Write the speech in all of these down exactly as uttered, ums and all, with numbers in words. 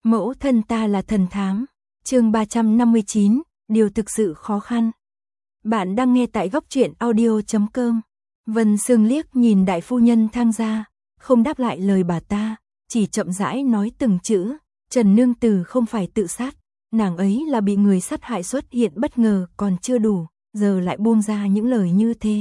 Mẫu thân ta là thần thám. Chương ba trăm năm mươi chín, điều thực sự khó khăn. Bạn đang nghe tại góc truyện audio chấm com. Vân Sương liếc nhìn đại phu nhân Thang gia, không đáp lại lời bà ta, chỉ chậm rãi nói từng chữ, Trần nương tử không phải tự sát, nàng ấy là bị người sát hại xuất hiện bất ngờ còn chưa đủ, giờ lại buông ra những lời như thế.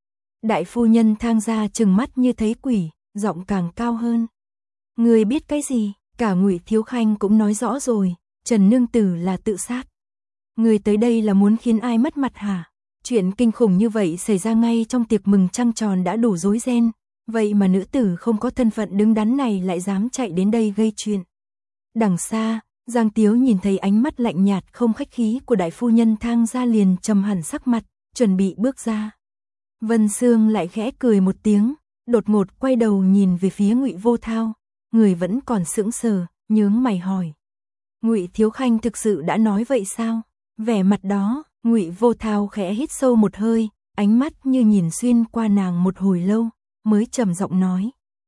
Đại phu nhân Thang gia trừng mắt như thấy quỷ, giọng càng cao hơn. Người biết cái gì? Cả Ngụy Thiếu Khanh cũng nói rõ rồi, Trần nương tử là tự sát. Người tới đây là muốn khiến ai mất mặt hả? Chuyện kinh khủng như vậy xảy ra ngay trong tiệc mừng trăng tròn đã đủ rối ren, vậy mà nữ tử không có thân phận đứng đắn này lại dám chạy đến đây gây chuyện. Đằng xa, Giang Tiếu nhìn thấy ánh mắt lạnh nhạt không khách khí của đại phu nhân Thang gia liền trầm hẳn sắc mặt, chuẩn bị bước ra. Vân Sương lại khẽ cười một tiếng, đột ngột quay đầu nhìn về phía Ngụy Vô Thao, người vẫn còn sững sờ, nhướng mày hỏi. Ngụy Thiếu Khanh thực sự đã nói vậy sao? Vẻ mặt đó, Ngụy Vô Thao khẽ hít sâu một hơi, ánh mắt như nhìn xuyên qua nàng một hồi lâu, mới trầm giọng nói.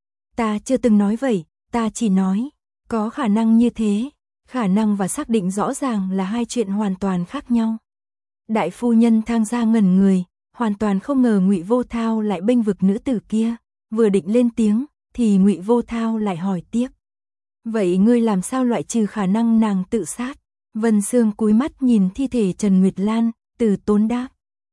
Ta chưa từng nói vậy, ta chỉ nói, có khả năng như thế, khả năng và xác định rõ ràng là hai chuyện hoàn toàn khác nhau. Đại phu nhân Thang gia ngẩn người, hoàn toàn không ngờ Ngụy Vô Thao lại bênh vực nữ tử kia, vừa định lên tiếng, thì Ngụy Vô Thao lại hỏi tiếp. Vậy ngươi làm sao loại trừ khả năng nàng tự sát? Vân Sương cúi mắt nhìn thi thể Trần Nguyệt Lan, từ tốn đáp.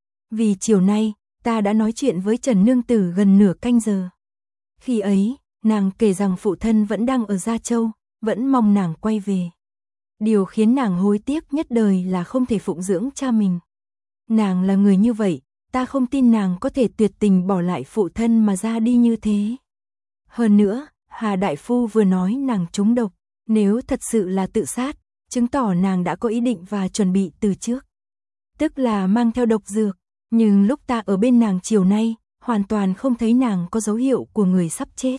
Vì chiều nay, ta đã nói chuyện với Trần nương tử gần nửa canh giờ. Khi ấy, nàng kể rằng phụ thân vẫn đang ở Gia Châu, vẫn mong nàng quay về. Điều khiến nàng hối tiếc nhất đời là không thể phụng dưỡng cha mình. Nàng là người như vậy, ta không tin nàng có thể tuyệt tình bỏ lại phụ thân mà ra đi như thế. Hơn nữa, Hà đại phu vừa nói nàng trúng độc, nếu thật sự là tự sát, chứng tỏ nàng đã có ý định và chuẩn bị từ trước. Tức là mang theo độc dược, nhưng lúc ta ở bên nàng chiều nay, hoàn toàn không thấy nàng có dấu hiệu của người sắp chết.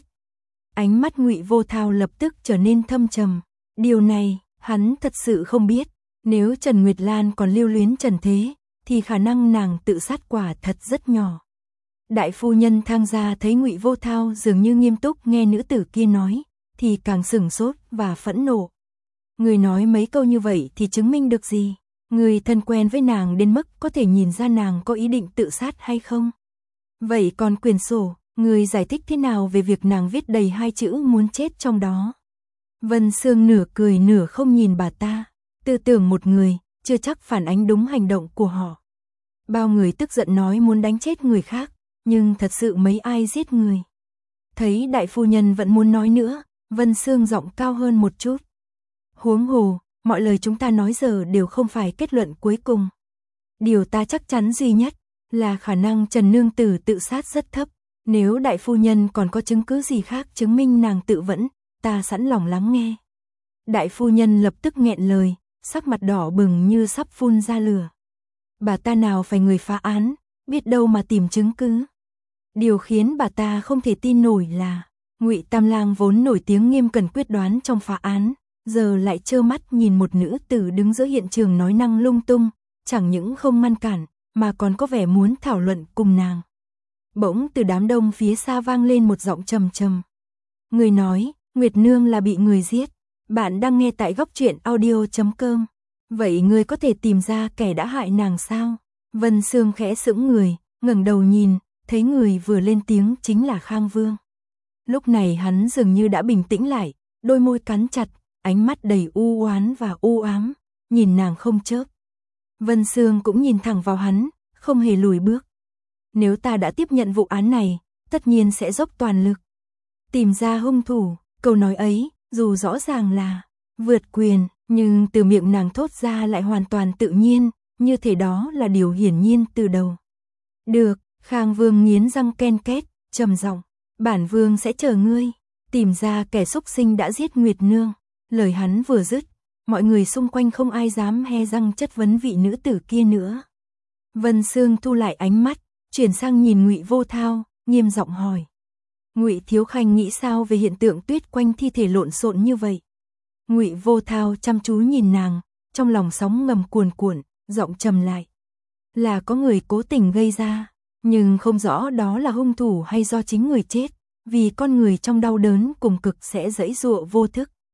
Ánh mắt Ngụy Vô Thao lập tức trở nên thâm trầm, điều này, hắn thật sự không biết, nếu Trần Nguyệt Lan còn lưu luyến trần thế, thì khả năng nàng tự sát quả thật rất nhỏ. Đại phu nhân Thang gia thấy Ngụy Vô Thao dường như nghiêm túc nghe nữ tử kia nói, thì càng sửng sốt và phẫn nộ. Người nói mấy câu như vậy thì chứng minh được gì? Người thân quen với nàng đến mức có thể nhìn ra nàng có ý định tự sát hay không? Vậy còn quyển sổ, người giải thích thế nào về việc nàng viết đầy hai chữ muốn chết trong đó? Vân Sương nửa cười nửa không nhìn bà ta, tư tưởng một người, chưa chắc phản ánh đúng hành động của họ. Bao người tức giận nói muốn đánh chết người khác, nhưng thật sự mấy ai giết người. Thấy đại phu nhân vẫn muốn nói nữa, Vân Sương giọng cao hơn một chút. Huống hồ, mọi lời chúng ta nói giờ đều không phải kết luận cuối cùng. Điều ta chắc chắn duy nhất là khả năng Trần nương tử tự sát rất thấp. Nếu đại phu nhân còn có chứng cứ gì khác chứng minh nàng tự vẫn, ta sẵn lòng lắng nghe. Đại phu nhân lập tức nghẹn lời, sắc mặt đỏ bừng như sắp phun ra lửa. Bà ta nào phải người phá án, biết đâu mà tìm chứng cứ. Điều khiến bà ta không thể tin nổi là Ngụy Tam Lang vốn nổi tiếng nghiêm cẩn quyết đoán trong phá án, giờ lại trơ mắt nhìn một nữ tử đứng giữa hiện trường nói năng lung tung, chẳng những không ngăn cản, mà còn có vẻ muốn thảo luận cùng nàng. Bỗng từ đám đông phía xa vang lên một giọng trầm trầm. Người nói, Nguyệt Nương là bị người giết. Bạn đang nghe tại góc truyện audio chấm com. Vậy người có thể tìm ra kẻ đã hại nàng sao? Vân Sương khẽ sững người, ngẩng đầu nhìn, thấy người vừa lên tiếng chính là Khang Vương. Lúc này hắn dường như đã bình tĩnh lại, đôi môi cắn chặt, ánh mắt đầy u oán và u ám, nhìn nàng không chớp. Vân Sương cũng nhìn thẳng vào hắn, không hề lùi bước. Nếu ta đã tiếp nhận vụ án này, tất nhiên sẽ dốc toàn lực tìm ra hung thủ. Câu nói ấy, dù rõ ràng là vượt quyền, nhưng từ miệng nàng thốt ra lại hoàn toàn tự nhiên, như thể đó là điều hiển nhiên từ đầu. Được, Khang Vương nghiến răng ken két, trầm giọng, bản vương sẽ chờ ngươi, tìm ra kẻ xúc sinh đã giết Nguyệt Nương. Lời hắn vừa dứt, mọi người xung quanh không ai dám he răng chất vấn vị nữ tử kia nữa. Vân Sương thu lại ánh mắt, chuyển sang nhìn Ngụy Vô Thao, nghiêm giọng hỏi. Ngụy Thiếu Khanh nghĩ sao về hiện tượng tuyết quanh thi thể lộn xộn như vậy? Ngụy Vô Thao chăm chú nhìn nàng, trong lòng sóng ngầm cuồn cuộn, giọng trầm lại. Là có người cố tình gây ra, nhưng không rõ đó là hung thủ hay do chính người chết, vì con người trong đau đớn cùng cực sẽ giãy giụa vô thức.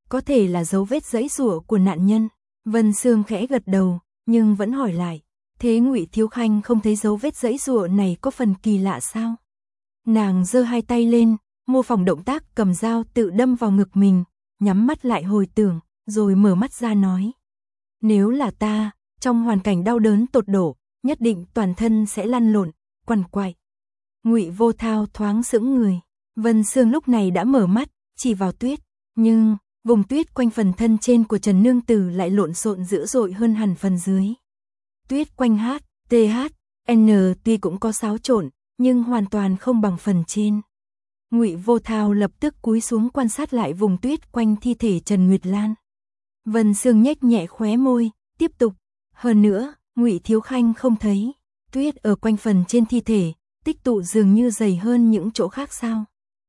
có thể là dấu vết giãy giụa của nạn nhân. Vân Sương khẽ gật đầu, nhưng vẫn hỏi lại, thế Ngụy Thiếu Khanh không thấy dấu vết giãy giụa này có phần kỳ lạ sao? Nàng giơ hai tay lên, mô phỏng động tác cầm dao tự đâm vào ngực mình, nhắm mắt lại hồi tưởng, rồi mở mắt ra nói. Nếu là ta, trong hoàn cảnh đau đớn tột độ, nhất định toàn thân sẽ lăn lộn, quằn quại. Ngụy Vô Thao thoáng sững người, Vân Sương lúc này đã mở mắt, chỉ vào tuyết, nhưng vùng tuyết quanh phần thân trên của Trần Nương Tử lại lộn xộn dữ dội hơn hẳn phần dưới. Tuyết quanh H, T H, N tuy cũng có xáo trộn, nhưng hoàn toàn không bằng phần trên. Ngụy Vô Thao lập tức cúi xuống quan sát lại vùng tuyết quanh thi thể Trần Nguyệt Lan. Vân Sương nhếch nhẹ khóe môi, tiếp tục, hơn nữa, Ngụy Thiếu Khanh không thấy tuyết ở quanh phần trên thi thể, tích tụ dường như dày hơn những chỗ khác sao?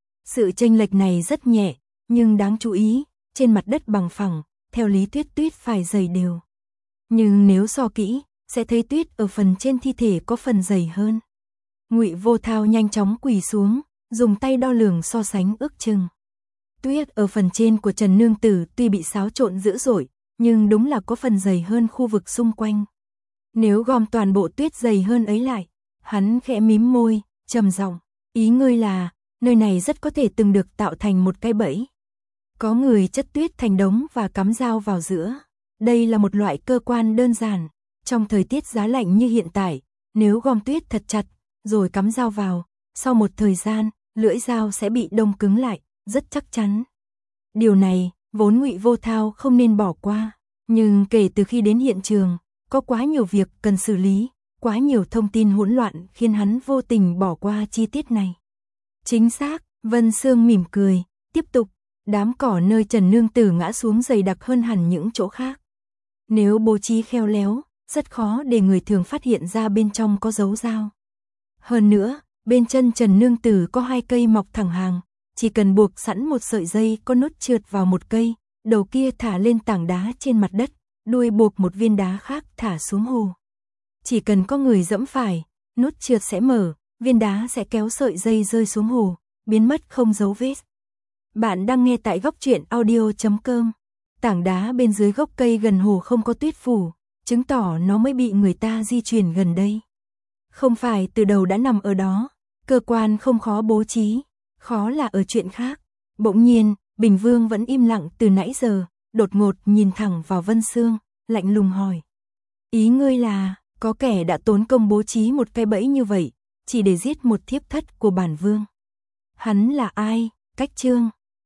Sự chênh lệch này rất nhẹ, nhưng đáng chú ý, trên mặt đất bằng phẳng, theo lý thuyết tuyết phải dày đều. Nhưng nếu so kỹ, sẽ thấy tuyết ở phần trên thi thể có phần dày hơn. Ngụy Vô Thao nhanh chóng quỳ xuống, dùng tay đo lường so sánh ước chừng. Tuyết ở phần trên của Trần Nương Tử tuy bị xáo trộn dữ dội, nhưng đúng là có phần dày hơn khu vực xung quanh. Nếu gom toàn bộ tuyết dày hơn ấy lại, hắn khẽ mím môi, trầm giọng, ý ngươi là, nơi này rất có thể từng được tạo thành một cái bẫy. Có người chất tuyết thành đống và cắm dao vào giữa. Đây là một loại cơ quan đơn giản. Trong thời tiết giá lạnh như hiện tại, nếu gom tuyết thật chặt, rồi cắm dao vào, sau một thời gian, lưỡi dao sẽ bị đông cứng lại, rất chắc chắn. Điều này, vốn Ngụy Vô Thao không nên bỏ qua. Nhưng kể từ khi đến hiện trường, có quá nhiều việc cần xử lý, quá nhiều thông tin hỗn loạn khiến hắn vô tình bỏ qua chi tiết này. Chính xác, Vân Sương mỉm cười, tiếp tục, đám cỏ nơi Trần Nương Tử ngã xuống dày đặc hơn hẳn những chỗ khác. Nếu bố trí khéo léo, rất khó để người thường phát hiện ra bên trong có dấu dao. Hơn nữa, bên chân Trần Nương Tử có hai cây mọc thẳng hàng, chỉ cần buộc sẵn một sợi dây có nút trượt vào một cây, đầu kia thả lên tảng đá trên mặt đất, đuôi buộc một viên đá khác thả xuống hồ. Chỉ cần có người giẫm phải, nút trượt sẽ mở, viên đá sẽ kéo sợi dây rơi xuống hồ, biến mất không dấu vết. Bạn đang nghe tại góc truyện audio chấm com. Tảng đá bên dưới gốc cây gần hồ không có tuyết phủ, chứng tỏ nó mới bị người ta di chuyển gần đây. Không phải từ đầu đã nằm ở đó, cơ quan không khó bố trí, khó là ở chuyện khác. Bỗng nhiên, Bình Vương vẫn im lặng từ nãy giờ, đột ngột nhìn thẳng vào Vân Sương, lạnh lùng hỏi. Ý ngươi là, có kẻ đã tốn công bố trí một cái bẫy như vậy, chỉ để giết một thiếp thất của bản vương. Hắn là ai? Cách Trương.